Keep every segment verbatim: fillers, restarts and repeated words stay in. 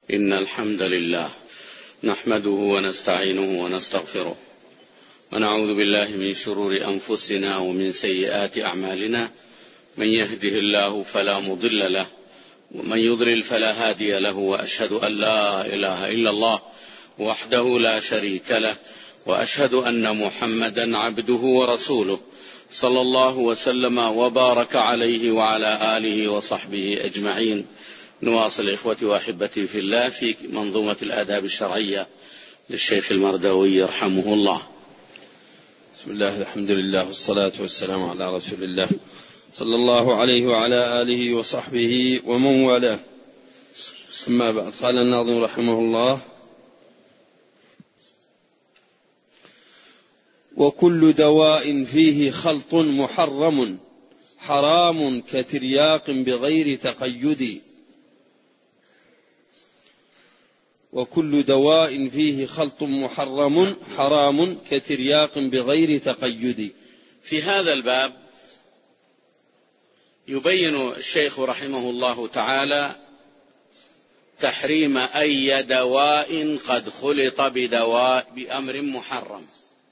إن الحمد لله نحمده ونستعينه ونستغفره ونعوذ بالله من شرور أنفسنا ومن سيئات أعمالنا. من يهده الله فلا مضل له ومن يضلل فلا هادي له، وأشهد أن لا إله إلا الله وحده لا شريك له، وأشهد أن محمدا عبده ورسوله صلى الله وسلم وبارك عليه وعلى آله وصحبه أجمعين. نواصل إخوتي وأحبتي في الله في منظومة الآداب الشرعية للشيخ المرداوي رحمه الله. بسم الله، الحمد لله والصلاة والسلام على رسول الله صلى الله عليه وعلى آله وصحبه ومن والاه. أما بعد، قال الناظم رحمه الله: وكل دواء فيه خلط محرم حرام كترياق بغير تقيد. وكل دواء فيه خلط محرم حرام كترياق بغير تقيد. في هذا الباب يبين الشيخ رحمه الله تعالى تحريم أي دواء قد خلط بدواء بأمر محرم،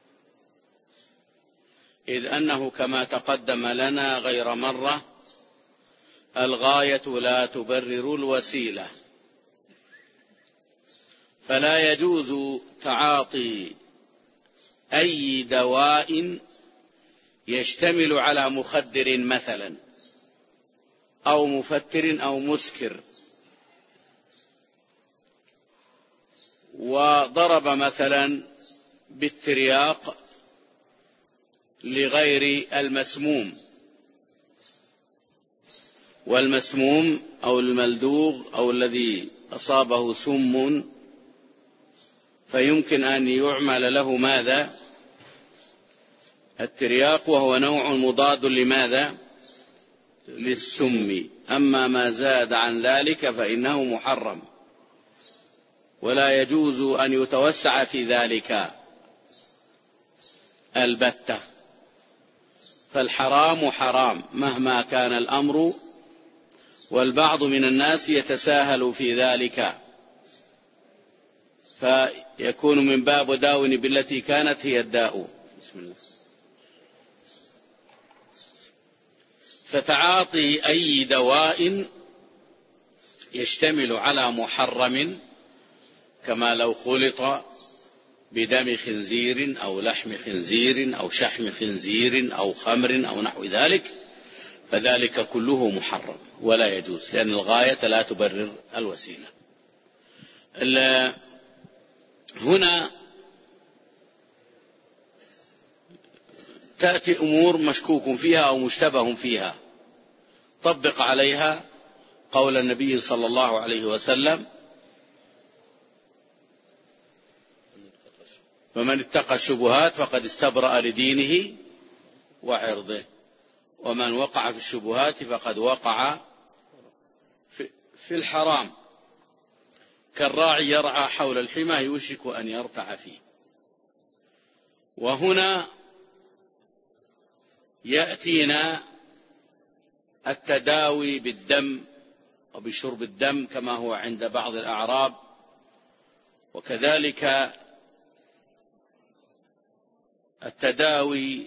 إذ أنه كما تقدم لنا غير مرة الغاية لا تبرر الوسيلة، فلا يجوز تعاطي أي دواء يشتمل على مخدر مثلا أو مفتر أو مسكر. وضرب مثلا بالترياق لغير المسموم، والمسموم أو الملدوغ أو الذي أصابه سم فيمكن أن يعمل له ماذا؟ الترياق، وهو نوع مضاد لماذا؟ للسم. أما ما زاد عن ذلك فإنه محرم، ولا يجوز أن يتوسع في ذلك البتة، فالحرام حرام مهما كان الأمر، والبعض من الناس يتساهل في ذلك فيكون من باب داون بالتي كانت هي الداء. بسم الله. فتعاطي أي دواء يشتمل على محرم، كما لو خلط بدم خنزير أو لحم خنزير أو شحم خنزير أو خمر أو نحو ذلك، فذلك كله محرم ولا يجوز، لأن الغاية لا تبرر الوسيلة. هنا تأتي أمور مشكوك فيها أو مشتبه فيها، طبق عليها قول النبي صلى الله عليه وسلم: فمن اتقى الشبهات فقد استبرأ لدينه وعرضه، ومن وقع في الشبهات فقد وقع في الحرام، كالراعي يرعى حول الحمى يوشك أن يرتع فيه. وهنا يأتينا التداوي بالدم وبشرب الدم كما هو عند بعض الأعراب، وكذلك التداوي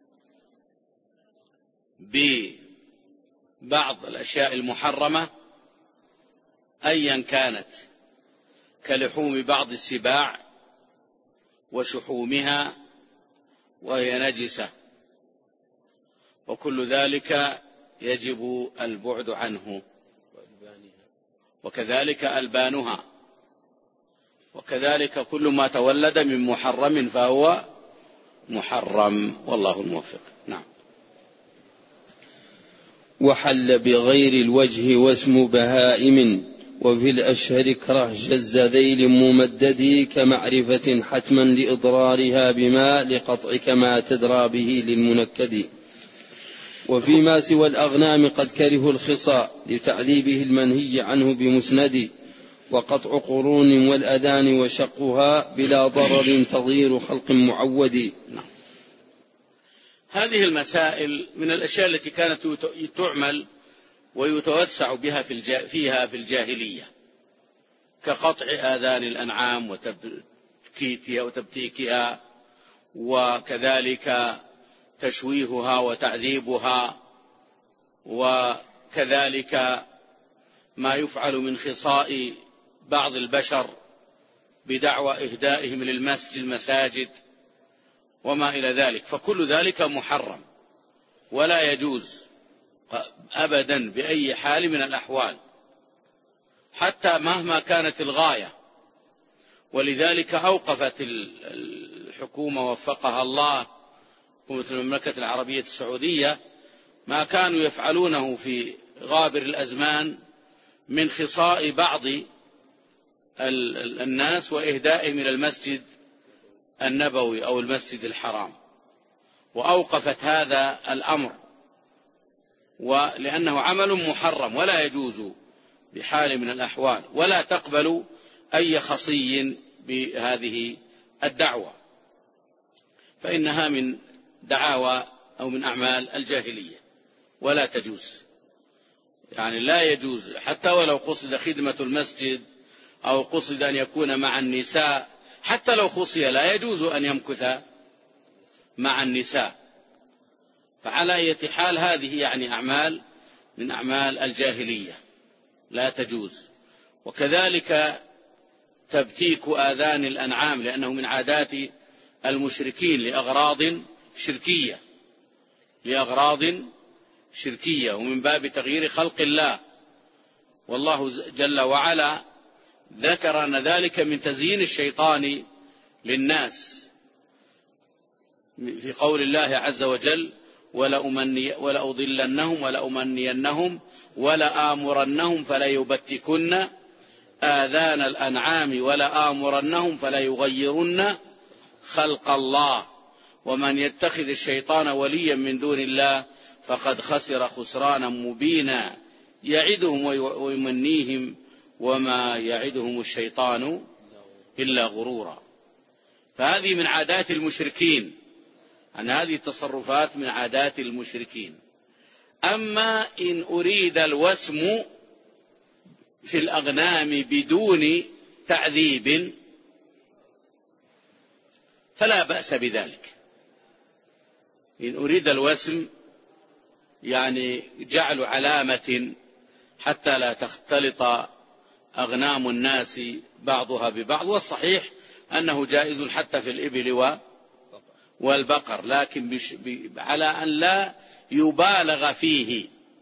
ببعض الأشياء المحرمة أيا كانت، كلحوم بعض السباع وشحومها وهي نجسة، وكل ذلك يجب البعد عنه، وكذلك ألبانها، وكذلك كل ما تولد من محرم فهو محرم، والله الموفق. نعم. وحل بغير الوجه واسم بهائم، وفي الأشهر كره جز ذيل ممدد، كمعرفة حتما لإضرارها بما لقطع كما تدرى به للمنكد. وفيما سوى الأغنام قد كرهوا الخصاء لتعذيبه المنهي عنه بمسند، وقطع قرون والأذان وشقها بلا ضرر تضير خلق معود. هذه المسائل من الأشياء التي كانت تعمل ويتوسع بها في فيها في الجاهلية، كقطع آذان الأنعام وتبكيتها وتبتيكها، وكذلك تشويهها وتعذيبها، وكذلك ما يفعل من خصاء بعض البشر بدعوى إهدائهم للمسجد المساجد وما إلى ذلك، فكل ذلك محرم ولا يجوز أبدا بأي حال من الأحوال، حتى مهما كانت الغاية. ولذلك أوقفت الحكومة وفقها الله، حكومة المملكة العربية السعودية، ما كانوا يفعلونه في غابر الأزمان من خصاء بعض الناس وإهدائهم إلى المسجد النبوي أو المسجد الحرام، وأوقفت هذا الأمر، ولأنه عمل محرم ولا يجوز بحال من الأحوال، ولا تقبل أي خصي بهذه الدعوة، فإنها من دعاوى أو من أعمال الجاهلية ولا تجوز. يعني لا يجوز حتى ولو قصد خدمة المسجد أو قصد أن يكون مع النساء، حتى لو خصي لا يجوز أن يمكث مع النساء. فعلى أي حال هذه يعني أعمال من أعمال الجاهلية لا تجوز. وكذلك تبتيك آذان الأنعام، لأنه من عادات المشركين لأغراض شركية لأغراض شركية ومن باب تغيير خلق الله. والله جل وعلا ذكر أن ذلك من تزيين الشيطان للناس في قول الله عز وجل: ولأضلنهم ولأمنينهم ولآمرنهم فليبتكن آذان الأنعام ولآمرنهم فليغيرن خلق الله ومن يتخذ الشيطان وليا من دون الله فقد خسر خسرانا مبينا يعدهم ويمنيهم وما يعدهم الشيطان إلا غرورا. فهذه من عادات المشركين، أن هذه التصرفات من عادات المشركين. أما إن أريد الوسم في الأغنام بدون تعذيب فلا بأس بذلك. إن أريد الوسم يعني جعل علامة حتى لا تختلط أغنام الناس بعضها ببعض، والصحيح أنه جائز حتى في الإبل والبقر، لكن بش على أن لا يبالغ فيه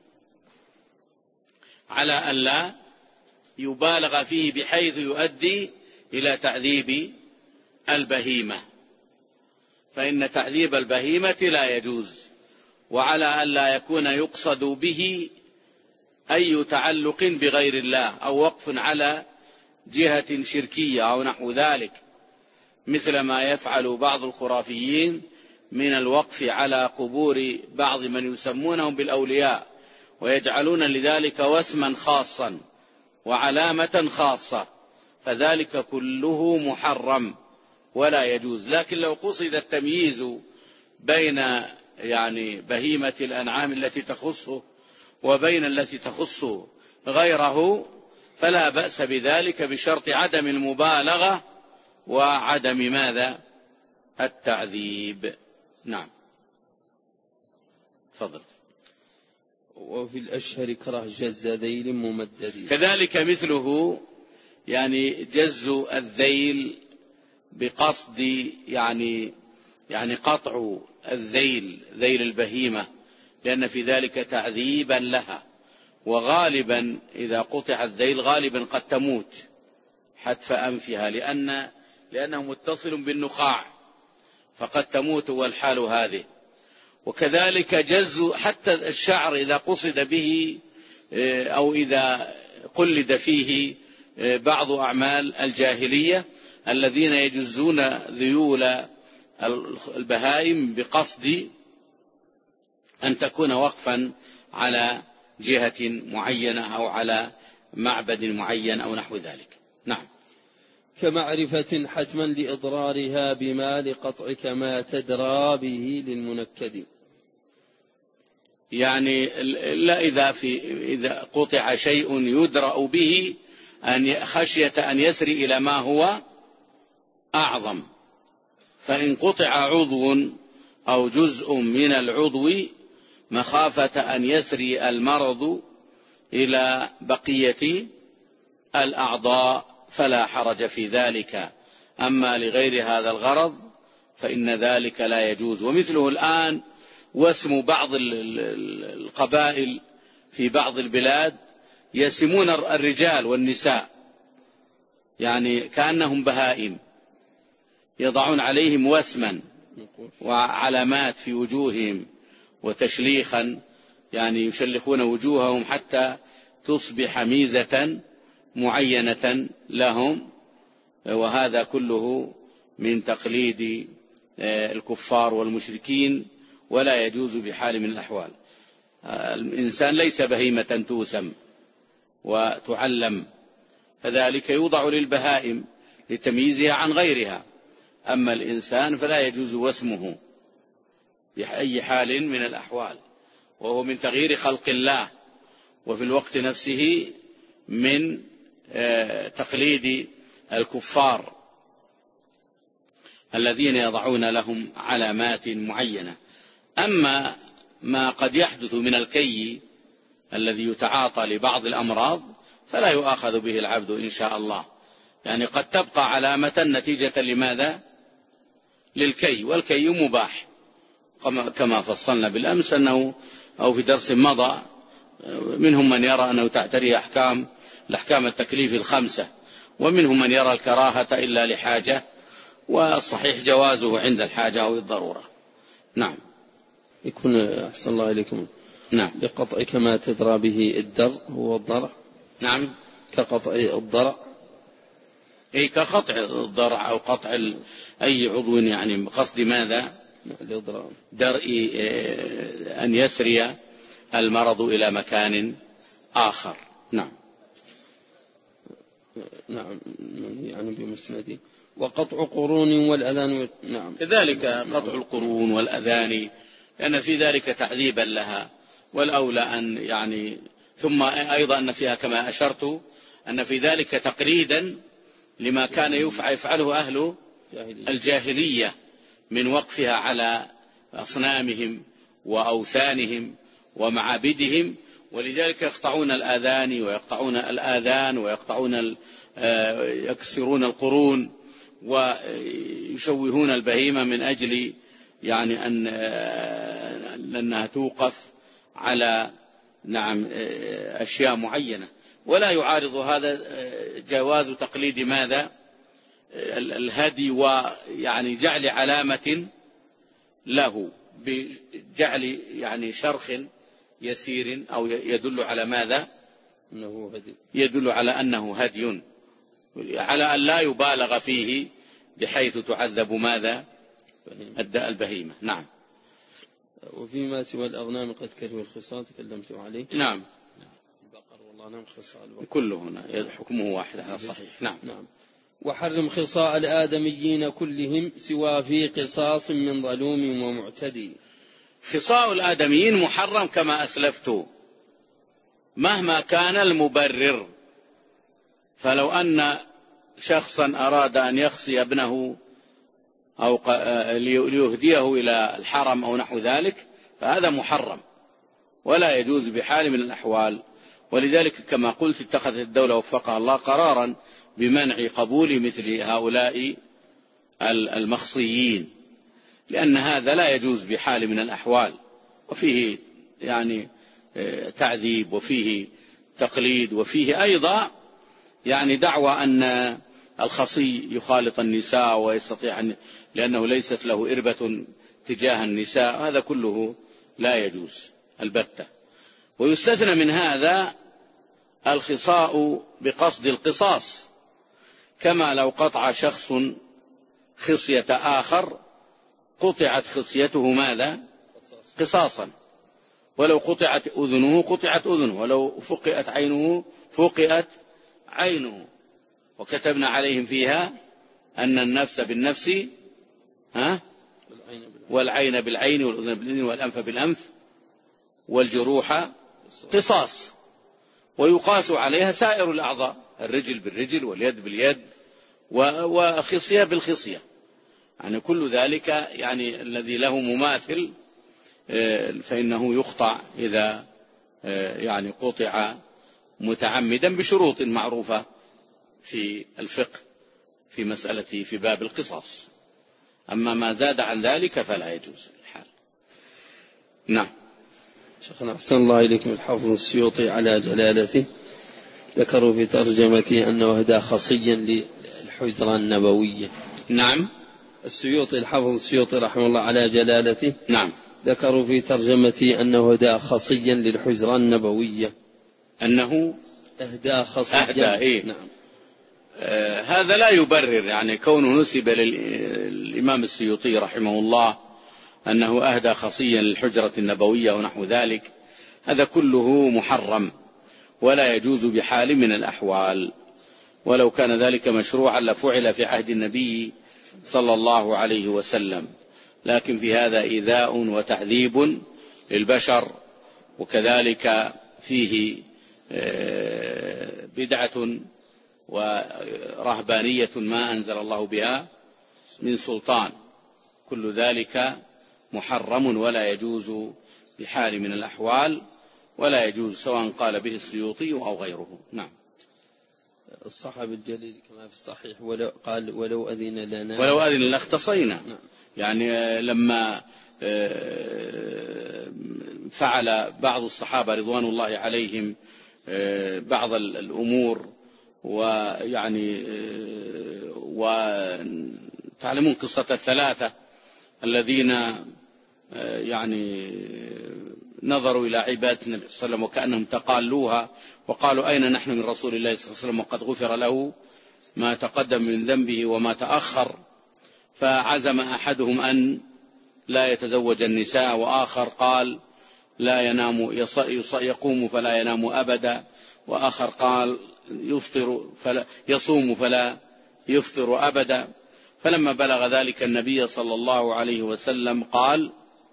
على أن لا يبالغ فيه بحيث يؤدي إلى تعذيب البهيمة، فإن تعذيب البهيمة لا يجوز، وعلى أن لا يكون يقصد به أي تعلق بغير الله أو وقف على جهة شركية أو نحو ذلك، مثل ما يفعل بعض الخرافيين من الوقف على قبور بعض من يسمونهم بالأولياء ويجعلون لذلك وسما خاصا وعلامة خاصة، فذلك كله محرم ولا يجوز. لكن لو قصد التمييز بين يعني بهيمة الأنعام التي تخصه وبين التي تخص غيره فلا بأس بذلك، بشرط عدم المبالغة وعدم ماذا؟ التعذيب. نعم، تفضل. وفي الأشهر كره جز ذيل ممدد. كذلك مثله يعني جز الذيل بقصد يعني يعني قطع الذيل ذيل البهيمة، لأن في ذلك تعذيبا لها، وغالبا إذا قطع الذيل غالبا قد تموت حتف أنفها، لأن لأنه متصل بالنخاع فقد تموت والحال هذه. وكذلك جز حتى الشعر إذا قصد به أو إذا قلد فيه بعض أعمال الجاهلية الذين يجزون ذيول البهائم بقصد أن تكون وقفا على جهة معينة أو على معبد معين أو نحو ذلك. نعم. كمعرفة حتما لإضرارها بما لقطعك ما تدرى به للمنكد. يعني لا إذا, في إذا قطع شيء يدرأ به أن خشية أن يسري إلى ما هو أعظم. فإن قطع عضو أو جزء من العضو مخافة أن يسري المرض إلى بقية الأعضاء فلا حرج في ذلك. أما لغير هذا الغرض فإن ذلك لا يجوز. ومثله الآن وسم بعض القبائل في بعض البلاد يسمون الرجال والنساء يعني كأنهم بهائم، يضعون عليهم وسما وعلامات في وجوههم وتشليخا، يعني يشلخون وجوههم حتى تصبح ميزة معينة لهم، وهذا كله من تقليد الكفار والمشركين ولا يجوز بحال من الأحوال. الإنسان ليس بهيمة توسم وتعلم، فذلك يوضع للبهائم لتمييزها عن غيرها. أما الإنسان فلا يجوز وسمه بأي حال من الأحوال، وهو من تغيير خلق الله، وفي الوقت نفسه من تقليد الكفار الذين يضعون لهم علامات معينة. أما ما قد يحدث من الكي الذي يتعاطى لبعض الأمراض فلا يؤاخذ به العبد إن شاء الله، يعني قد تبقى علامة نتيجة لماذا؟ للكي، والكي مباح كما فصلنا بالأمس أنه أو في درس مضى، منهم من يرى أنه تعتري أحكام الأحكام التكليف الخمسة، ومنهم من يرى الكراهة إلا لحاجة، والصحيح جوازه عند الحاجة أو الضرورة. نعم. يكون أحسن الله إليكم. نعم. لقطع كما تدرى به الدر هو الضرع. نعم. كقطع الضرع. أي كقطع الضرع أو قطع أي عضو، يعني بقصد ماذا؟ درء أن يسري المرض إلى مكان آخر. نعم. نعم يعني بمسنده. وقطع قرون والأذان. نعم. كذلك قطع القرون والأذان، لأن في ذلك تعذيبا لها، والأولى أن يعني ثم أيضا أن فيها كما أشرت أن في ذلك تقليدا لما كان يفعله أهل الجاهلية من وقفها على أصنامهم وأوثانهم ومعابدهم، ولذلك يقطعون الآذان ويقطعون الآذان ويقطعون يكسرون القرون ويشوهون البهيمة من أجل يعني أن أنها توقف على نعم أشياء معينة. ولا يعارض هذا جواز تقليد ماذا؟ الهدي، ويعني جعل علامة له بجعل يعني شرخ يسير أو يدل على ماذا؟ أنه هدي. يدل على أنه هدي، على أن لا يبالغ فيه بحيث تعذب ماذا؟ البهيمة. نعم. وفيما سوى الأغنام قد كرهوا الخصال تكلمت عليه. نعم. البقر والله نعم خصال كله هنا حكمه واحد على الصحيح. نعم. نعم. وحرم خصاء الآدميين كلهم سوى في قصاص من ظلوم ومعتدي. خصاء الآدميين محرم كما أسلفت مهما كان المبرر. فلو أن شخصا أراد أن يخصي ابنه أو ليهديه إلى الحرم أو نحو ذلك فهذا محرم ولا يجوز بحال من الأحوال. ولذلك كما قلت اتخذت الدولة وفقها الله قرارا بمنع قبول مثل هؤلاء المخصيين، لأن هذا لا يجوز بحال من الأحوال، وفيه يعني تعذيب وفيه تقليد وفيه أيضا يعني دعوى أن الخصي يخالط النساء ويستطيع أن لأنه ليست له إربة تجاه النساء، هذا كله لا يجوز البتة. ويستثنى من هذا الخصاء بقصد القصاص، كما لو قطع شخص خصية آخر قطعت خصيته ماذا؟ قصاصا. ولو قطعت أذنه قطعت أذنه، ولو فقئت عينه فقئت عينه. وكتبنا عليهم فيها أن النفس بالنفس ها والعين بالعين والأذن بالأذن والأنف بالأنف والجروح قصاص، ويقاس عليها سائر الأعضاء. الرجل بالرجل واليد باليد وخصية بالخصية، يعني كل ذلك يعني الذي له مماثل فإنه يقطع إذا يعني قطع متعمدا بشروط معروفة في الفقه في مسألة في باب القصاص. أما ما زاد عن ذلك فلا يجوز الحال. نعم. شيخنا أحسن الله إليكم، الحافظ السيوطي على جلالته ذكروا في ترجمته أنه أهدى خصيا للحجرة النبوية. نعم. السيوطي الحافظ السيوطي رحمه الله على جلالته نعم ذكروا في ترجمته أنه أهدى خصيا للحجرة النبوية، أنه أهدى خصيا. أهدى إيه؟ نعم. آه هذا لا يبرر يعني كونه نسب للإمام السيوطي رحمه الله أنه أهدى خصيا للحجرة النبوية ونحو ذلك، هذا كله محرم ولا يجوز بحال من الأحوال، ولو كان ذلك مشروعا لفعل في عهد النبي صلى الله عليه وسلم، لكن في هذا إيذاء وتعذيب للبشر، وكذلك فيه بدعة ورهبانية ما أنزل الله بها من سلطان، كل ذلك محرم ولا يجوز بحال من الأحوال، ولا يجوز سواء قال به السيوطي أو غيره. نعم. الصحابي الجليل كما في الصحيح ولو قال ولو أذن لنا ولو أذن لاختصينا. نعم. يعني لما فعل بعض الصحابة رضوان الله عليهم بعض الأمور، ويعني وتعلمون قصة الثلاثة الذين يعني نظروا إلى عبادة النبي صلى الله عليه وسلم وكأنهم تقالوها وقالوا أين نحن من رسول الله صلى الله عليه وسلم وقد غفر له ما تقدم من ذنبه وما تأخر، فعزم أحدهم أن لا يتزوج النساء، وآخر قال لا ينام يقوم فلا ينام أبدا، وآخر قال يفطر فلا يصوم فلا يفطر أبدا. فلما بلغ ذلك النبي صلى الله عليه وسلم قال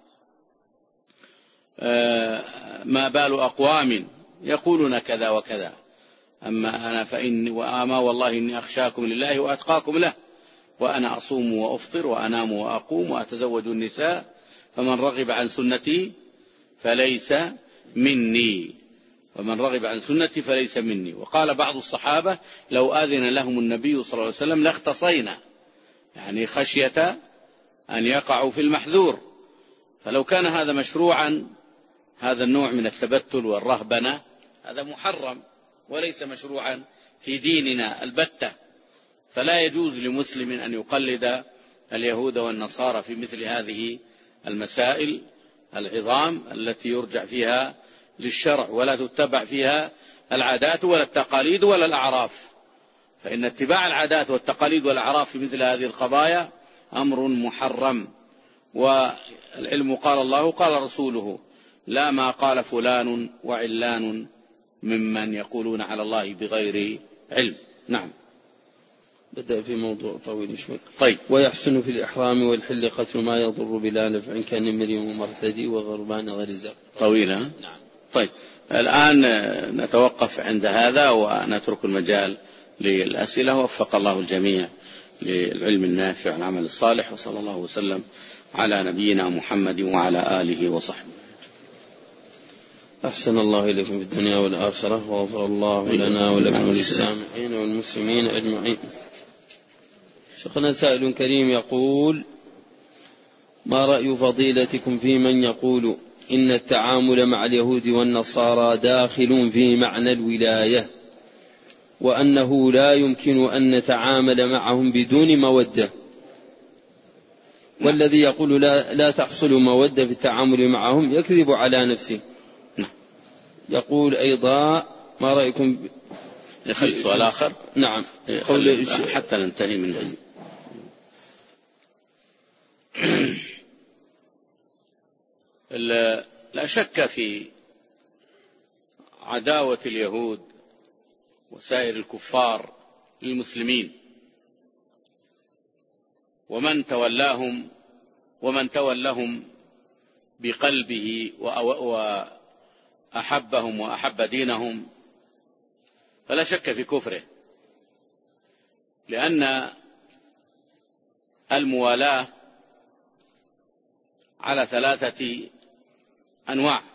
ما بال أقوام يقولون كذا وكذا، أما أنا فإني وآما والله إني أخشاكم لله وأتقاكم له، وأنا أصوم وأفطر وأنام وأقوم وأتزوج النساء، فمن رغب عن سنتي فليس مني ومن رغب عن سنتي فليس مني. وقال بعض الصحابة لو آذن لهم النبي صلى الله عليه وسلم لاختصينا، يعني خشية أن يقعوا في المحذور. فلو كان هذا مشروعا، هذا النوع من التبتل والرهبنة هذا محرم وليس مشروعا في ديننا البتة، فلا يجوز لمسلم أن يقلد اليهود والنصارى في مثل هذه المسائل العظام التي يرجع فيها للشرع ولا تتبع فيها العادات ولا التقاليد ولا الأعراف، فإن اتباع العادات والتقاليد والأعراف في مثل هذه القضايا أمر محرم. والعلم قال الله قال رسوله، لا ما قال فلان وعلان ممن يقولون على الله بغير علم. نعم. بدأ في موضوع طويل شوي. طيب. ويحسن في الإحرام والحل قتل ما يضر بلا نفع كنمر ومرتدي وغربان غير زرق. طويلة. نعم. طيب الآن نتوقف عند هذا ونترك المجال للأسئلة، وفق الله الجميع للعلم النافع والعمل الصالح، وصلى الله وسلم على نبينا محمد وعلى آله وصحبه. أحسن الله إليكم في الدنيا والآخرة، وغفر الله لنا ولكم وللسامعين والمسلمين أجمعين. شيخنا سائل كريم يقول: ما رأي فضيلتكم في من يقول إن التعامل مع اليهود والنصارى داخل في معنى الولاية، وأنه لا يمكن أن نتعامل معهم بدون مودة، والذي يقول لا, لا تحصل مودة في التعامل معهم يكذب على نفسه؟ يقول أيضا: ما رأيكم يخلي سؤال آخر؟ نعم. قول حتى ننتهي منه. لا شك في عداوة اليهود وسائر الكفار للمسلمين، ومن تولاهم ومن تولهم بقلبه وأحبهم وأحب دينهم فلا شك في كفره، لأن الموالاة على ثلاثة أنواع.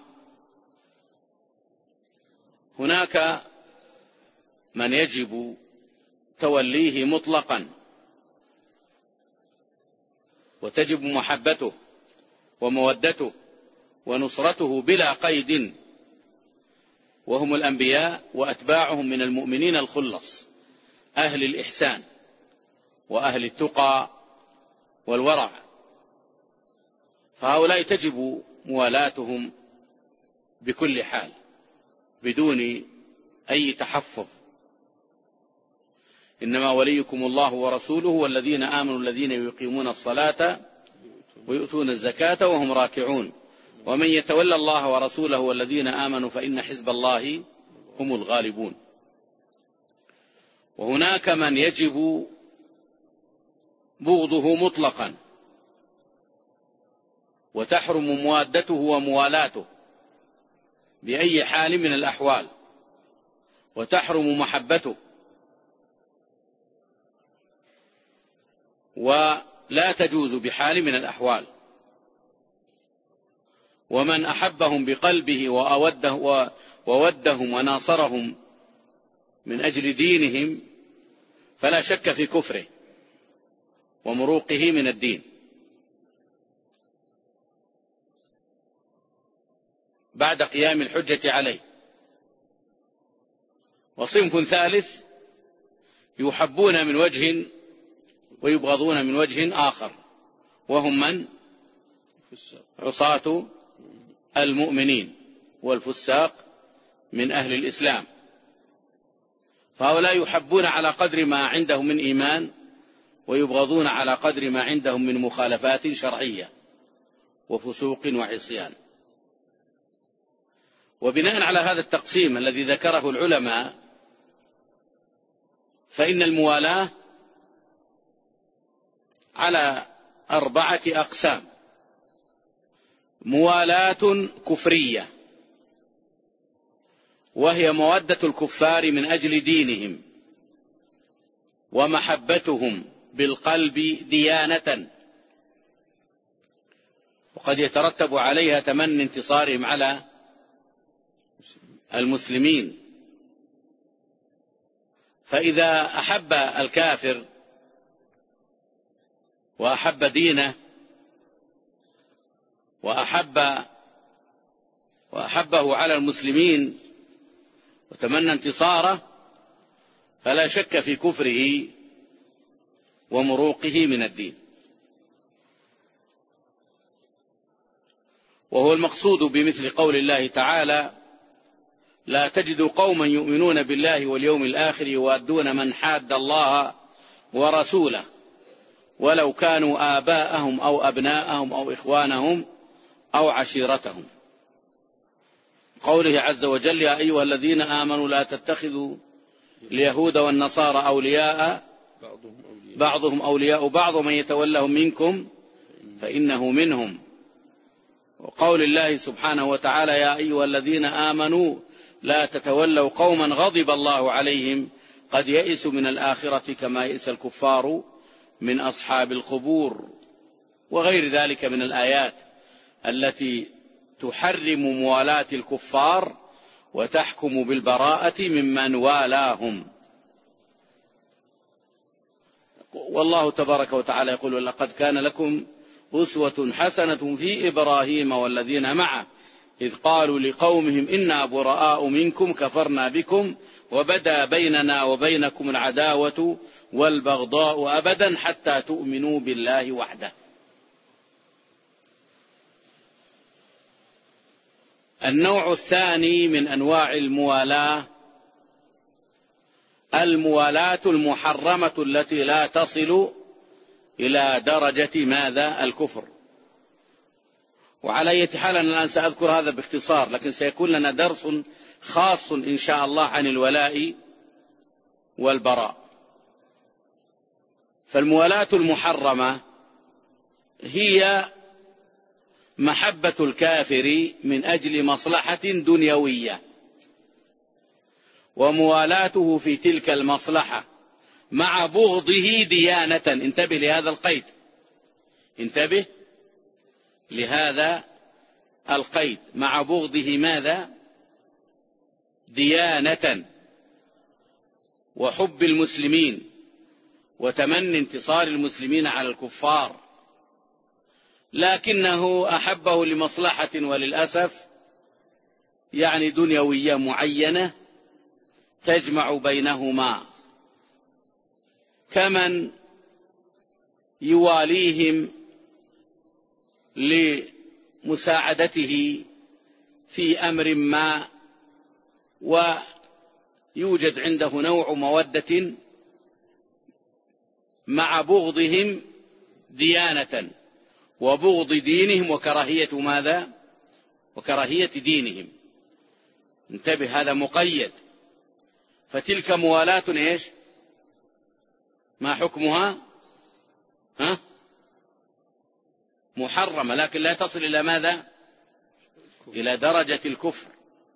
هناك من يجب توليه مطلقا وتجب محبته ومودته ونصرته بلا قيد، وهم الأنبياء وأتباعهم من المؤمنين الخلص أهل الإحسان وأهل التقى والورع، فهؤلاء تجب موالاتهم بكل حال بدون أي تحفظ. إنما وليكم الله ورسوله والذين آمنوا الذين يقيمون الصلاة ويؤتون الزكاة وهم راكعون ومن يتولى الله ورسوله والذين آمنوا فإن حزب الله هم الغالبون. وهناك من يجب بغضه مطلقا وتحرم موادته وموالاته بأي حال من الأحوال، وتحرم محبته ولا تجوز بحال من الأحوال. ومن أحبهم بقلبه وأوده وودهم وناصرهم من أجل دينهم فلا شك في كفره ومروقه من الدين. بعد قيام الحجة عليه. وصنف ثالث يحبون من وجه ويبغضون من وجه آخر، وهم من؟ عصاة المؤمنين والفساق من أهل الإسلام، فهؤلاء يحبون على قدر ما عندهم من إيمان ويبغضون على قدر ما عندهم من مخالفات شرعية وفسوق وعصيان. وبناء على هذا التقسيم الذي ذكره العلماء فإن الموالاة على أربعة أقسام: موالاة كفرية وهي مودة الكفار من أجل دينهم ومحبتهم بالقلب ديانة، وقد يترتب عليها تمني انتصارهم على المسلمين. فإذا أحب الكافر وأحب دينه وأحب وأحبه على المسلمين وتمنى انتصاره فلا شك في كفره ومروقه من الدين. وهو المقصود بمثل قول الله تعالى: لا تجد قوما يؤمنون بالله واليوم الآخر يوادون من حاد الله ورسوله ولو كانوا آباءهم أو أبناءهم أو إخوانهم أو عشيرتهم. قوله عز وجل: يا أيها الذين آمنوا لا تتخذوا اليهود والنصارى أولياء بعضهم أولياء بعض ومن يتولهم منكم فإنه منهم. وقول الله سبحانه وتعالى: يا أيها الذين آمنوا لا تتولوا قوما غضب الله عليهم قد يئسوا من الآخرة كما يئس الكفار من أصحاب القبور. وغير ذلك من الآيات التي تحرم موالاة الكفار وتحكم بالبراءة ممن والاهم. والله تبارك وتعالى يقول: لقد كان لكم أسوة حسنة في إبراهيم والذين معه إذ قالوا لقومهم إنا براء منكم كفرنا بكم وبدا بيننا وبينكم العداوة والبغضاء أبدا حتى تؤمنوا بالله وحده. النوع الثاني من أنواع الموالاة الموالاة المحرمة التي لا تصل إلى درجة ماذا؟ الكفر. وعلى أي حال أنا الآن سأذكر هذا باختصار، لكن سيكون لنا درس خاص إن شاء الله عن الولاء والبراء. فالموالاة المحرمة هي محبة الكافر من أجل مصلحة دنيوية وموالاته في تلك المصلحة مع بغضه ديانة. انتبه لهذا القيد، انتبه لهذا القيد، مع بغضه ماذا؟ ديانة، وحب المسلمين وتمني انتصار المسلمين على الكفار، لكنه أحبه لمصلحة وللأسف يعني دنيوية معينة تجمع بينهما، كمن يواليهم لمساعدته في أمر ما ويوجد عنده نوع مودة مع بغضهم ديانة وبغض دينهم وكراهية ماذا؟ وكراهية دينهم. انتبه، هذا مقيد. فتلك موالاة ايش؟ ما حكمها؟ ها؟ محرمة، لكن لا تصل إلى ماذا؟ إلى درجة الكفر.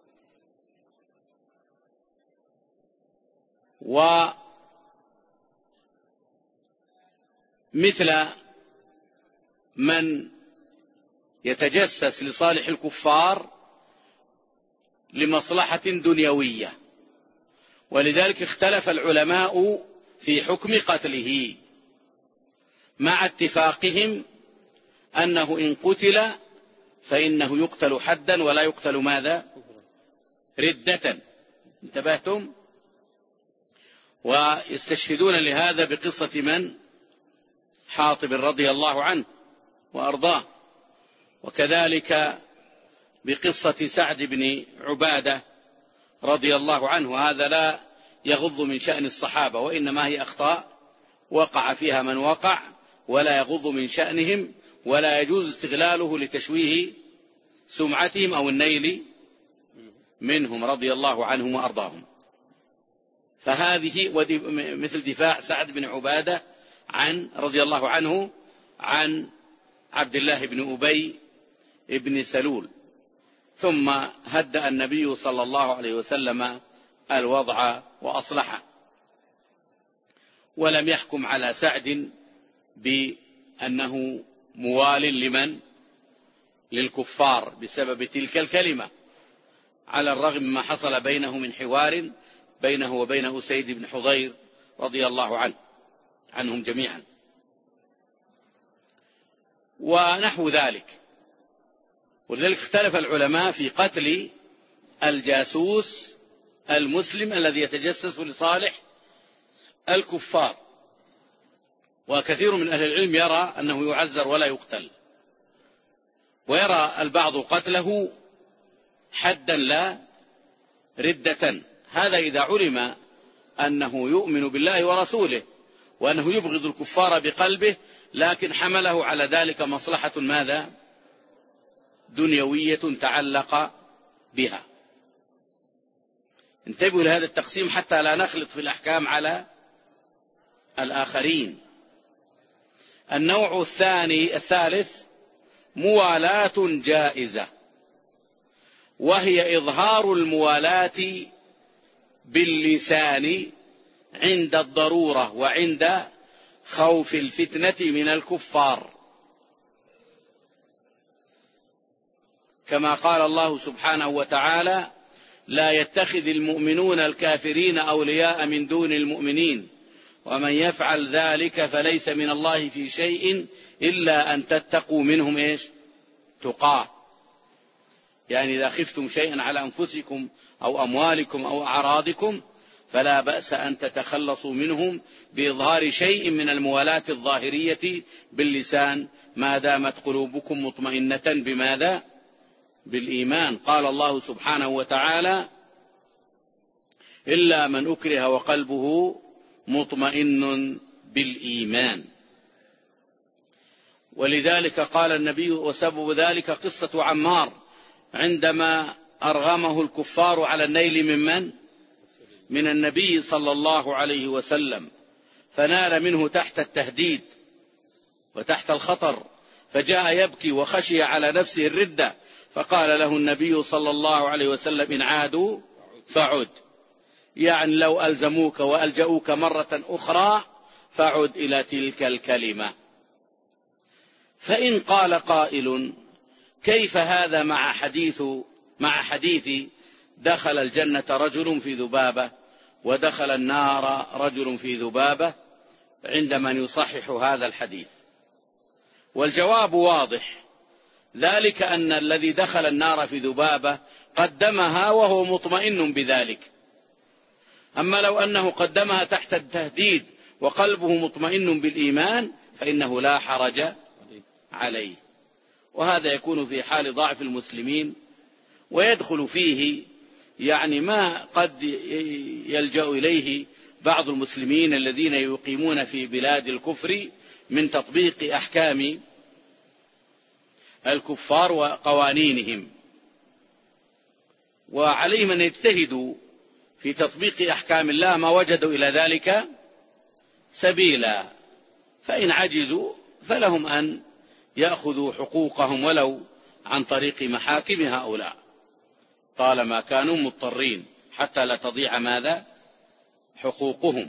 ومثل من يتجسس لصالح الكفار لمصلحة دنيوية، ولذلك اختلف العلماء في حكم قتله، مع اتفاقهم أنه إن قتل فإنه يقتل حدا ولا يقتل ماذا؟ ردة. انتبهتم؟ ويستشهدون لهذا بقصة من؟ حاطب رضي الله عنه وأرضاه، وكذلك بقصة سعد بن عبادة رضي الله عنه. هذا لا يغض من شأن الصحابة، وإنما هي أخطاء وقع فيها من وقع، ولا يغض من شأنهم، ولا يجوز استغلاله لتشويه سمعتهم أو النيل منهم رضي الله عنهم وأرضاهم. فهذه مثل دفاع سعد بن عبادة عن رضي الله عنه عن عبد الله بن أبي بن سلول. ثم هدأ النبي صلى الله عليه وسلم الوضع وأصلحه، ولم يحكم على سعد بأنه موال لمن؟ للكفار بسبب تلك الكلمة، على الرغم مما حصل بينه من حوار بينه وبين أسيد بن حضير رضي الله عنه عنهم جميعا ونحو ذلك. ولذلك اختلف العلماء في قتل الجاسوس المسلم الذي يتجسس لصالح الكفار، وكثير من أهل العلم يرى أنه يعزر ولا يقتل، ويرى البعض قتله حدا لا ردة. هذا إذا علم أنه يؤمن بالله ورسوله وأنه يبغض الكفار بقلبه، لكن حمله على ذلك مصلحة ماذا؟ دنيوية تعلق بها. انتبهوا لهذا التقسيم حتى لا نخلط في الأحكام على الآخرين. النوع الثاني الثالث موالاة جائزة، وهي إظهار الموالاة باللسان عند الضرورة وعند خوف الفتنة من الكفار، كما قال الله سبحانه وتعالى: لا يتخذ المؤمنون الكافرين أولياء من دون المؤمنين ومن يفعل ذلك فليس من الله في شيء إلا أن تتقوا منهم إيش؟ تقاه. يعني إذا خفتم شيئا على أنفسكم أو أموالكم أو أعراضكم فلا بأس أن تتخلصوا منهم بإظهار شيء من الموالاة الظاهرية باللسان ما دامت قلوبكم مطمئنة بماذا؟ بالإيمان. قال الله سبحانه وتعالى: إلا من أكره وقلبه مطمئن بالإيمان. ولذلك قال النبي: وسبب ذلك قصة عمار عندما أرغمه الكفار على النيل من من؟ من النبي صلى الله عليه وسلم، فنال منه تحت التهديد وتحت الخطر، فجاء يبكي وخشي على نفسه الردة، فقال له النبي صلى الله عليه وسلم: إن عادوا فعد. يعني لو ألزموك وألجأوك مرة أخرى فعد إلى تلك الكلمة. فإن قال قائل كيف هذا مع حديث مع حديث دخل الجنة رجل في ذبابة ودخل النار رجل في ذبابة عند من يصحح هذا الحديث؟ والجواب واضح، ذلك أن الذي دخل النار في ذبابة قدمها وهو مطمئن بذلك، أما لو أنه قدمها تحت التهديد وقلبه مطمئن بالإيمان فإنه لا حرج عليه. وهذا يكون في حال ضعف المسلمين، ويدخل فيه يعني ما قد يلجأ إليه بعض المسلمين الذين يقيمون في بلاد الكفر من تطبيق أحكام الكفار وقوانينهم، وعليهم أن يجتهدوا في تطبيق أحكام الله ما وجدوا إلى ذلك سبيلا، فإن عجزوا فلهم أن يأخذوا حقوقهم ولو عن طريق محاكم هؤلاء طالما كانوا مضطرين حتى لا تضيع ماذا؟ حقوقهم.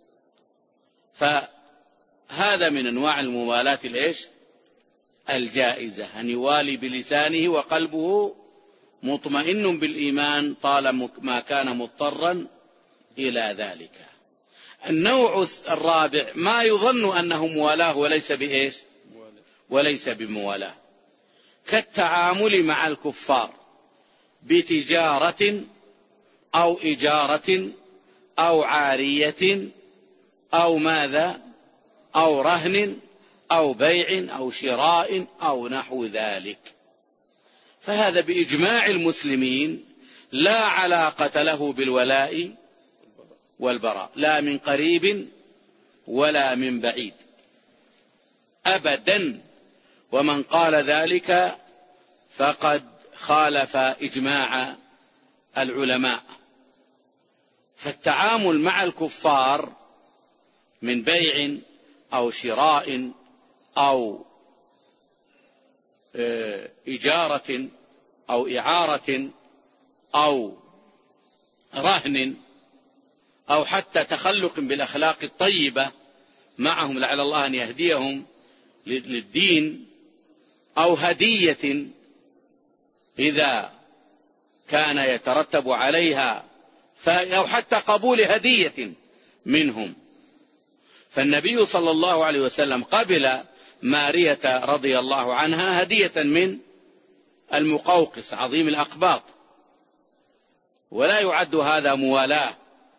فهذا من أنواع الموالاة الإيش؟ الجائزة، أن يوالي بلسانه وقلبه مطمئن بالإيمان طالما كان مضطرا إلى ذلك. النوع الرابع ما يظن أنه موالاه وليس بإيش؟ وليس بموالاه، كالتعامل مع الكفار بتجارة أو إجارة أو عارية أو ماذا؟ أو رهن أو بيع أو شراء أو نحو ذلك. فهذا بإجماع المسلمين لا علاقة له بالولاء والبراء، لا من قريب ولا من بعيد أبدا. ومن قال ذلك فقد خالف إجماع العلماء. فالتعامل مع الكفار من بيع أو شراء أو إجارة أو إعارة أو رهن أو حتى تخلق بالأخلاق الطيبة معهم لعل الله أن يهديهم للدين، أو هدية إذا كان يترتب عليها، أو حتى قبول هدية منهم. فالنبي صلى الله عليه وسلم قبل مارية رضي الله عنها هدية من المقوقس عظيم الأقباط، ولا يعد هذا موالاة.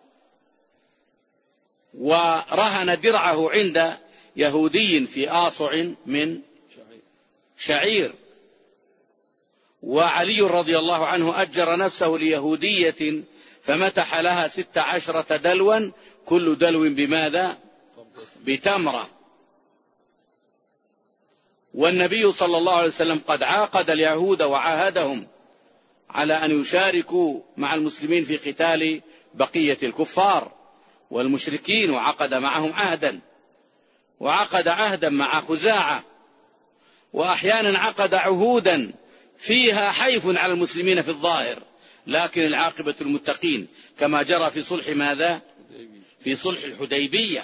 ورهن درعه عند يهودي في آصع من شعير، وعلي رضي الله عنه أجر نفسه ليهودية فمتح لها ست عشرة دلوا، كل دلو بماذا؟ بتمرة. والنبي صلى الله عليه وسلم قد عاقد اليهود وعاهدهم على أن يشاركوا مع المسلمين في قتال بقية الكفار والمشركين، وعقد معهم عهدا، وعقد عهدا مع خزاعة، وأحيانا عقد عهودا فيها حيف على المسلمين في الظاهر لكن العاقبة المتقين، كما جرى في صلح ماذا؟ في صلح الحديبية.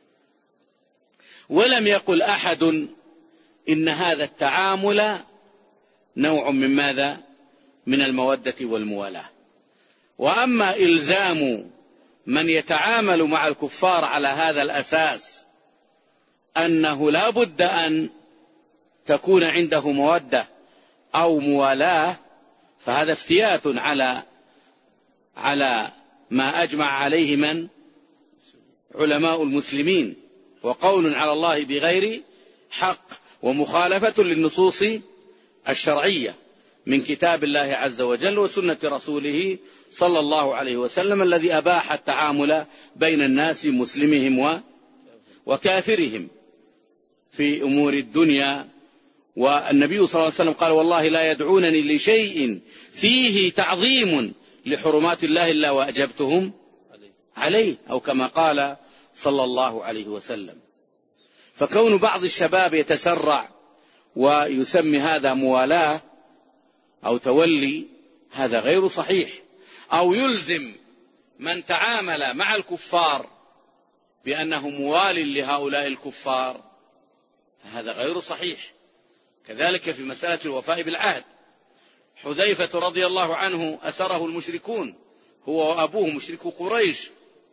ولم يقل أحد إن هذا التعامل نوع من ماذا؟ من المودة والموالاة. وأما إلزام من يتعامل مع الكفار على هذا الأساس أنه لا بد أن تكون عنده مودة أو موالاة، فهذا افتيات على على ما أجمع عليه من علماء المسلمين، وقول على الله بغير حق، ومخالفة للنصوص الشرعية من كتاب الله عز وجل وسنة رسوله صلى الله عليه وسلم الذي أباح التعامل بين الناس مسلمهم وكافرهم في أمور الدنيا. والنبي صلى الله عليه وسلم قال والله لا يدعونني لشيء فيه تعظيم لحرمات الله إلا وأجبتهم عليه، أو كما قال صلى الله عليه وسلم. فكون بعض الشباب يتسرع ويسمي هذا موالاة أو تولي هذا غير صحيح، أو يلزم من تعامل مع الكفار بأنه موال لهؤلاء الكفار فهذا غير صحيح. كذلك في مسألة الوفاء بالعهد، حذيفة رضي الله عنه أسره المشركون هو وأبوه مشركو قريش،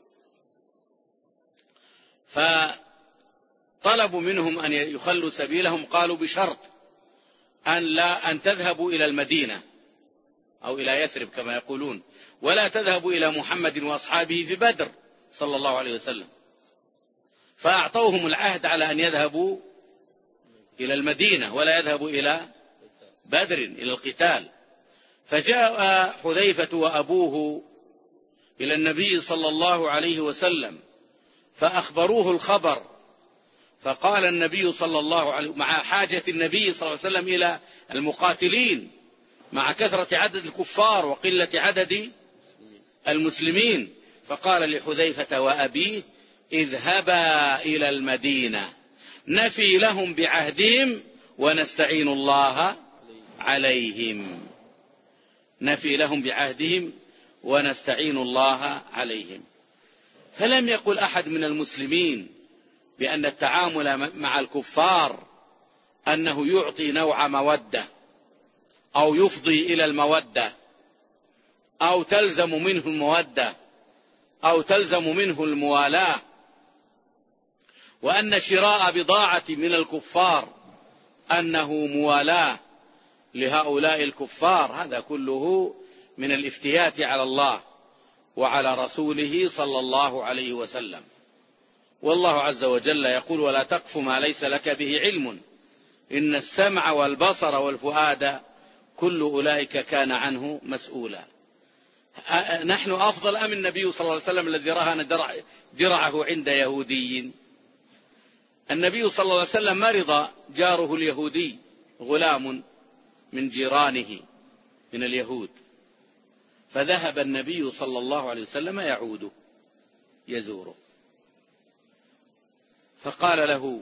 فطلبوا منهم أن يخلوا سبيلهم، قالوا بشرط أن لا أن تذهبوا إلى المدينة أو إلى يثرب كما يقولون، ولا تذهبوا إلى محمد وأصحابه في بدر صلى الله عليه وسلم. فأعطوهم العهد على أن يذهبوا إلى المدينة ولا يذهبوا إلى بدر إلى القتال. فجاء حذيفة وأبوه إلى النبي صلى الله عليه وسلم فأخبروه الخبر، فقال النبي صلى الله عليه وسلم مع حاجة النبي صلى الله عليه وسلم إلى المقاتلين مع كثرة عدد الكفار وقلة عدد المسلمين، فقال لحذيفة وأبيه اذهبا إلى المدينة نفي لهم بعهدهم ونستعين الله عليهم، نفي لهم بعهدهم ونستعين الله عليهم. فلم يقل أحد من المسلمين بأن التعامل مع الكفار أنه يعطي نوع مودة أو يفضي إلى المودة أو تلزم منه المودة أو تلزم منه الموالاة، وأن شراء بضاعة من الكفار أنه موالاة لهؤلاء الكفار، هذا كله من الافتيات على الله وعلى رسوله صلى الله عليه وسلم. والله عز وجل يقول ولا تقف ما ليس لك به علم إن السمع والبصر والفؤاد كل أولئك كان عنه مسؤولا. نحن أفضل أم النبي صلى الله عليه وسلم الذي رهن درع درعه عند يهودي؟ النبي صلى الله عليه وسلم مرض جاره اليهودي غلام من جيرانه من اليهود، فذهب النبي صلى الله عليه وسلم يعوده يزوره، فقال له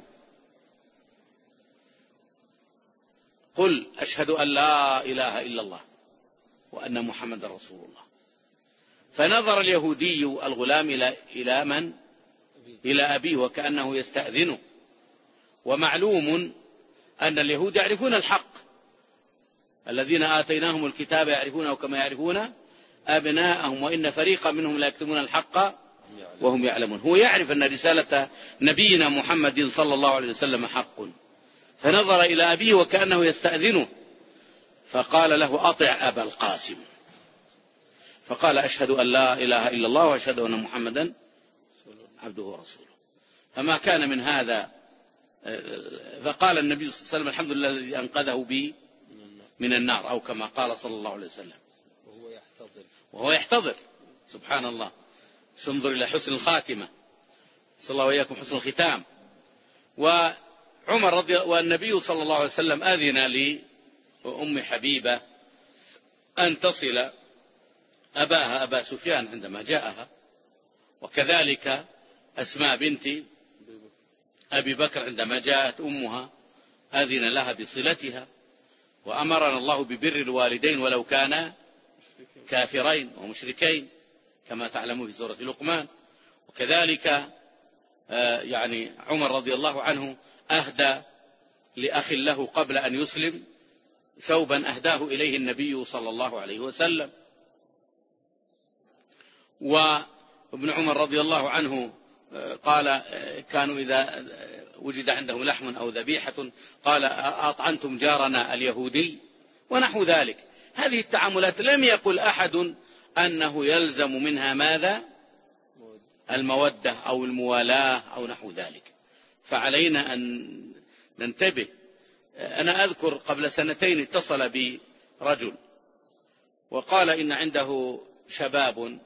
قل أشهد أن لا إله إلا الله وأن محمد رسول الله. فنظر اليهودي الغلام إلى من؟ إلى أبيه وكأنه يستأذنه. ومعلوم أن اليهود يعرفون الحق، الذين آتيناهم الكتاب يعرفونه كما يعرفون أبناءهم وإن فريقا منهم لا يكتمون الحق وهم يعلمون. هو يعرف أن رسالة نبينا محمد صلى الله عليه وسلم حق، فنظر إلى أبيه وكأنه يستأذنه، فقال له أطع أبا القاسم، فقال أشهد أن لا إله إلا الله وأشهد أن محمدا عبده ورسوله. فما كان من هذا، فقال النبي صلى الله عليه وسلم الحمد لله الذي أنقذه بي من النار، أو كما قال صلى الله عليه وسلم وهو يحتضر وهو يحتضر سبحان الله. انظر إلى حسن الخاتمة، صلى الله وإياكم حسن الختام. وعمر رضي والنبي صلى الله عليه وسلم أذن لأم حبيبة أن تصل أباها أبا سفيان عندما جاءها، وكذلك أسماء بنت أبي بكر عندما جاءت أمها أذن لها بصلتها. وأمرنا الله ببر الوالدين ولو كان كافرين ومشركين كما تعلمون في سورة لقمان. وكذلك يعني عمر رضي الله عنه أهدى لأخ له قبل أن يسلم ثوبا أهداه إليه النبي صلى الله عليه وسلم. وابن عمر رضي الله عنه قال كانوا إذا وجد عندهم لحم أو ذبيحة قال أطعنتم جارنا اليهودي ونحو ذلك. هذه التعاملات لم يقل أحد أنه يلزم منها ماذا؟ المودة أو الموالاة أو نحو ذلك. فعلينا أن ننتبه. أنا أذكر قبل سنتين اتصل بي رجل وقال إن عنده شباب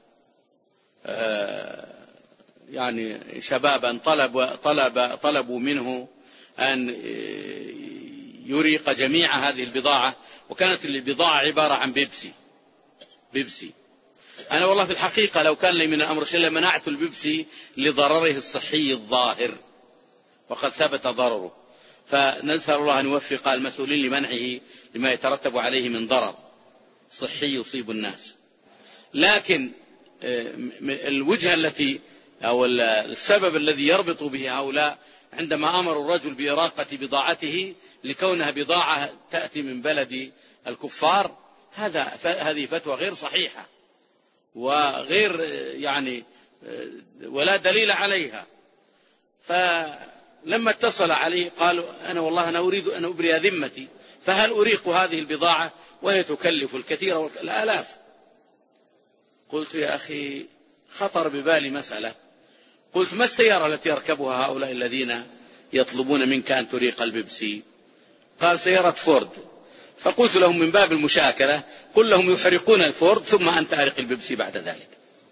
يعني شبابا طلب طلب طلبوا منه أن يريق جميع هذه البضاعة، وكانت البضاعة عبارة عن بيبسي بيبسي. أنا والله في الحقيقة لو كان لي من الأمر شيء لمنعت البيبسي لضرره الصحي الظاهر وقد ثبت ضرره. فنسأل الله أن يوفق المسؤولين لمنعه لما يترتب عليه من ضرر صحي يصيب الناس. لكن الوجهة التي أو السبب الذي يربط به هؤلاء عندما أمروا الرجل بإراقة بضاعته لكونها بضاعة تأتي من بلد الكفار، هذا هذه فتوى غير صحيحة وغير يعني ولا دليل عليها. فلما اتصل عليه قالوا أنا والله أنا أريد أن أبرئ ذمتي، فهل أريق هذه البضاعة وهي تكلف الكثير والآلاف؟ قلت يا أخي خطر ببالي مسألة، قلت ما السيارة التي يركبها هؤلاء الذين يطلبون منك أن تريق البيبسي؟ قال سيارة فورد. فقلت لهم من باب المشاكلة قل لهم يحرقون الفورد ثم أنت أرق البيبسي بعد ذلك.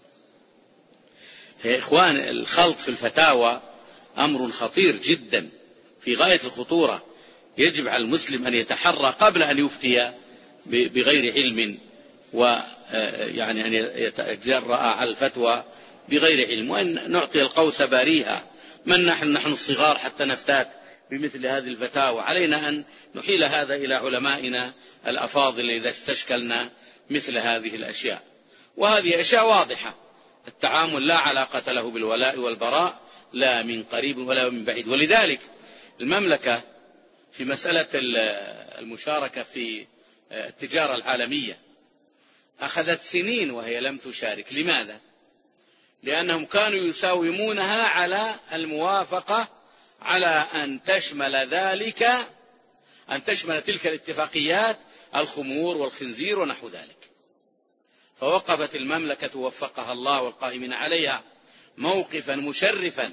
يا إخوان الخلط في الفتاوى أمر خطير جدا في غاية الخطورة، يجب على المسلم أن يتحرى قبل أن يفتي بغير علم، ويعني أن يتجرأ على الفتوى بغير علم، وأن نعطي القوس باريها. من نحن نحن الصغار حتى نفتات بمثل هذه الفتاوى؟ علينا أن نحيل هذا إلى علمائنا الأفاضل إذا استشكلنا مثل هذه الأشياء. وهذه أشياء واضحة، التعامل لا علاقة له بالولاء والبراء لا من قريب ولا من بعيد. ولذلك المملكة في مسألة المشاركة في التجارة العالمية أخذت سنين وهي لم تشارك. لماذا؟ لأنهم كانوا يساومونها على الموافقة على أن تشمل ذلك أن تشمل تلك الاتفاقيات الخمور والخنزير ونحو ذلك. فوقفت المملكة وفقها الله والقائمين عليها موقفا مشرفا،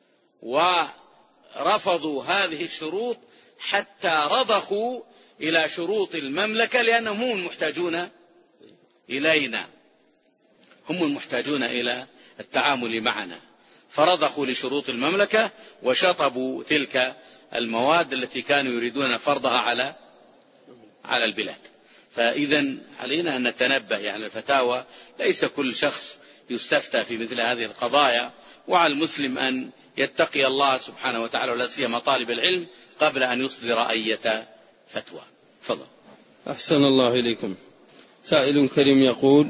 ورفضوا هذه الشروط حتى رضخوا إلى شروط المملكة، لأنهم هم المحتاجون إلينا، هم المحتاجون إلى التعامل معنا، فرضخوا لشروط المملكة وشطبوا تلك المواد التي كانوا يريدون فرضها على على البلاد. فإذا علينا أن نتنبه، يعني الفتاوى ليس كل شخص يستفتى في مثل هذه القضايا، وعلى المسلم أن يتقي الله سبحانه وتعالى ولا سيما طالب العلم قبل أن يصدر أية فتوى. تفضل. أحسن الله إليكم. سائل كريم يقول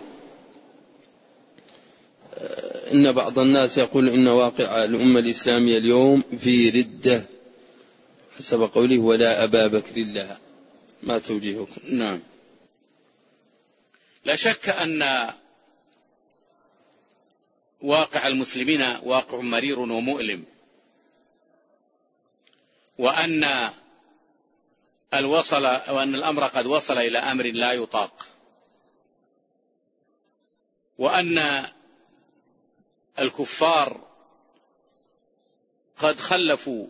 إن بعض الناس يقول إن واقع الأمة الإسلامية اليوم في ردة حسب قوله ولا أبا بكر لها، ما توجيهكم؟ نعم، لا شك أن واقع المسلمين واقع مرير ومؤلم، وأن الوصل وأن الأمر قد وصل إلى أمر لا يطاق، وأن الكفار قد خلفوا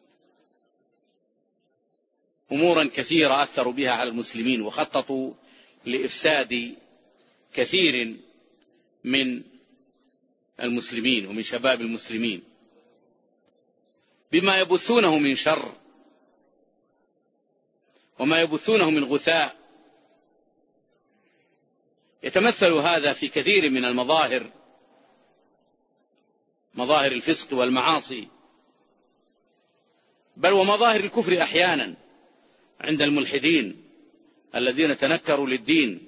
أمورا كثيرة أثروا بها على المسلمين، وخططوا لإفساد كثير من المسلمين ومن شباب المسلمين بما يبثونه من شر وما يبثونه من غثاء. يتمثل هذا في كثير من المظاهر، مظاهر الفسق والمعاصي، بل ومظاهر الكفر أحيانا عند الملحدين الذين تنكروا للدين،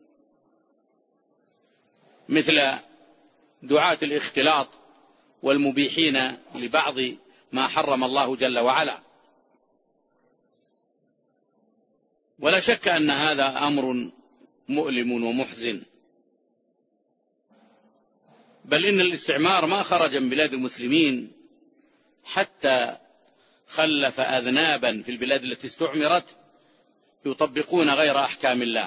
مثل دعاة الاختلاط والمبيحين لبعض ما حرم الله جل وعلا. ولا شك أن هذا أمر مؤلم ومحزن، بل إن الاستعمار ما خرج من بلاد المسلمين حتى خلف أذنابا في البلاد التي استعمرت يطبقون غير أحكام الله.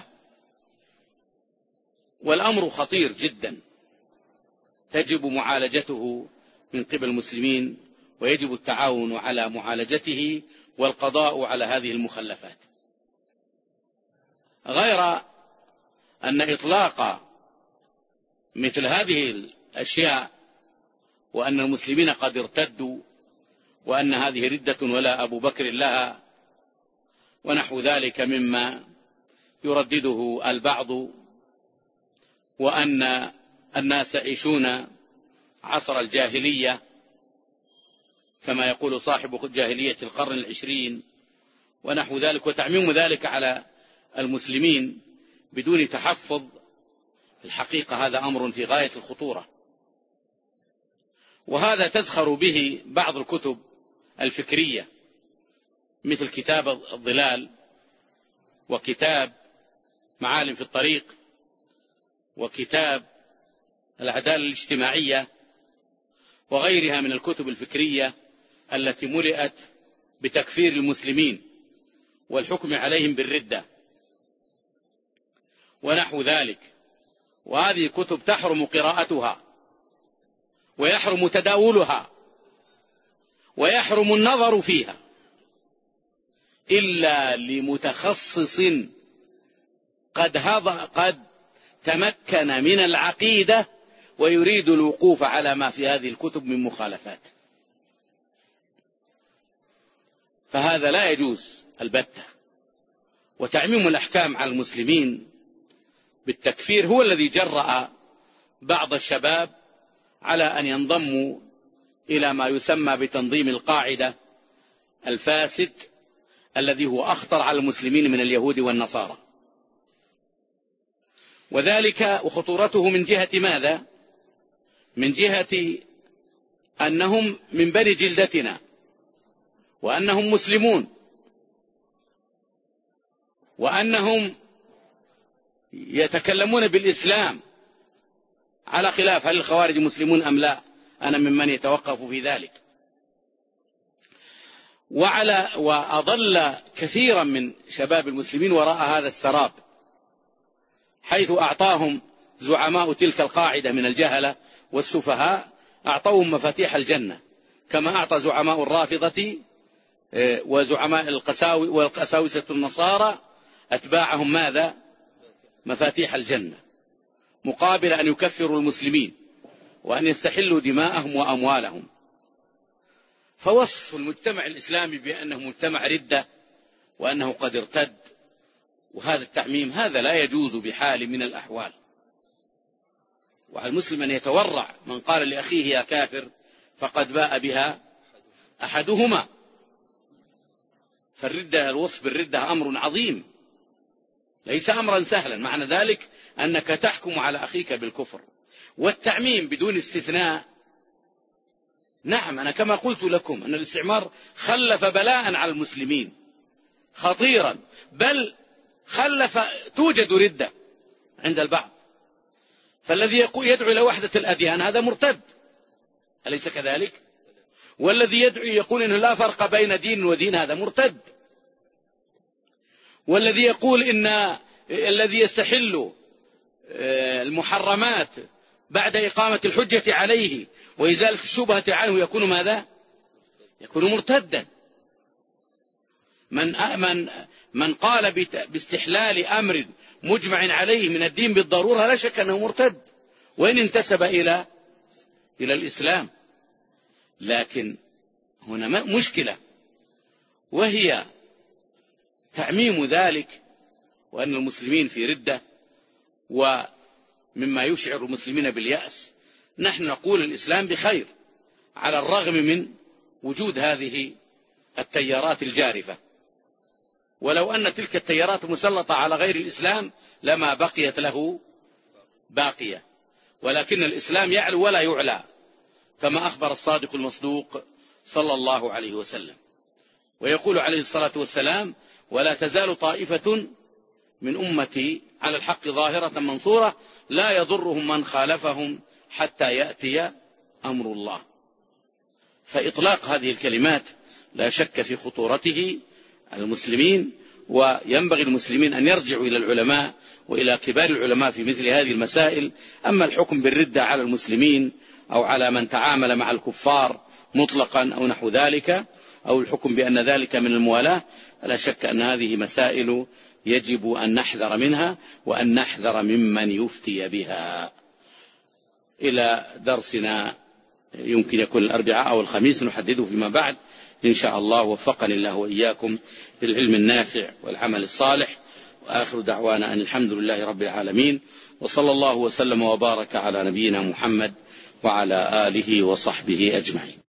والأمر خطير جدا، تجب معالجته من قبل المسلمين، ويجب التعاون على معالجته والقضاء على هذه المخلفات. غير أن إطلاق مثل هذه الأشياء وأن المسلمين قد ارتدوا وأن هذه ردة ولا أبو بكر لها ونحو ذلك مما يردده البعض، وأن الناس يعيشون عصر الجاهلية كما يقول صاحب جاهلية القرن العشرين ونحو ذلك، وتعميم ذلك على المسلمين بدون تحفظ الحقيقة هذا أمر في غاية الخطورة، وهذا تزخر به بعض الكتب الفكرية مثل كتاب الظلال وكتاب معالم في الطريق وكتاب العدالة الاجتماعية وغيرها من الكتب الفكرية التي ملئت بتكفير المسلمين والحكم عليهم بالردة ونحو ذلك. وهذه كتب تحرم قراءتها ويحرم تداولها ويحرم النظر فيها إلا لمتخصص قد قد تمكن من العقيدة ويريد الوقوف على ما في هذه الكتب من مخالفات، فهذا لا يجوز البتة. وتعميم الأحكام على المسلمين بالتكفير هو الذي جرأ بعض الشباب على أن ينضموا إلى ما يسمى بتنظيم القاعدة الفاسد الذي هو أخطر على المسلمين من اليهود والنصارى، وذلك وخطورته من جهة ماذا؟ من جهة أنهم من بني جلدتنا وأنهم مسلمون وأنهم يتكلمون بالإسلام، على خلاف هل الخوارج مسلمون أم لا، أنا ممن يتوقف في ذلك. وعلى وأضل كثيرا من شباب المسلمين وراء هذا السراب، حيث أعطاهم زعماء تلك القاعدة من الجهلة والسفهاء أعطوهم مفاتيح الجنة، كما أعطى زعماء الرافضة وزعماء القساوي والقساوسة النصارى أتباعهم ماذا؟ مفاتيح الجنة، مقابل أن يكفروا المسلمين وأن يستحلوا دماءهم وأموالهم. فوصف المجتمع الإسلامي بأنه مجتمع ردة وأنه قد ارتد، وهذا التعميم هذا لا يجوز بحال من الأحوال. وعلى المسلم أن يتورع، من قال لأخيه يا كافر فقد باء بها أحدهما. فالردة، الوصف بالردة أمر عظيم ليس أمرا سهلا، معنى ذلك أنك تحكم على أخيك بالكفر. والتعميم بدون استثناء، نعم أنا كما قلت لكم أن الاستعمار خلف بلاء على المسلمين خطيرا، بل خلف توجد ردة عند البعض، فالذي يدعو إلى وحدة الأديان هذا مرتد، أليس كذلك؟ والذي يدعو يقول إنه لا فرق بين دين ودين هذا مرتد، والذي يقول إن الذي يستحل المحرمات بعد إقامة الحجة عليه وإزالة الشبهة عنه يكون ماذا؟ يكون مرتدا. من من من قال باستحلال أمر مجمع عليه من الدين بالضرورة لا شك أنه مرتد وإن انتسب إلى إلى الإسلام. لكن هنا مشكلة، وهي تعميم ذلك وأن المسلمين في ردة ومما يشعر المسلمين باليأس. نحن نقول الإسلام بخير على الرغم من وجود هذه التيارات الجارفة، ولو أن تلك التيارات مسلطة على غير الإسلام لما بقيت له باقية، ولكن الإسلام يعلو ولا يعلى كما أخبر الصادق المصدوق صلى الله عليه وسلم. ويقول عليه الصلاة والسلام: ولا تزال طائفة من أمتي على الحق ظاهرة منصورة لا يضرهم من خالفهم حتى يأتي أمر الله. فإطلاق هذه الكلمات لا شك في خطورته على المسلمين، وينبغي المسلمين أن يرجعوا إلى العلماء وإلى كبار العلماء في مثل هذه المسائل. أما الحكم بالردة على المسلمين أو على من تعامل مع الكفار مطلقا أو نحو ذلك، أو الحكم بأن ذلك من الموالاة، لا شك أن هذه مسائل يجب أن نحذر منها وأن نحذر ممن يفتي بها. إلى درسنا يمكن يكون الأربعاء أو الخميس نحدده فيما بعد إن شاء الله. وفقني الله وإياكم بالعلم النافع والعمل الصالح، وآخر دعوانا أن الحمد لله رب العالمين، وصلى الله وسلم وبارك على نبينا محمد وعلى آله وصحبه أجمعين.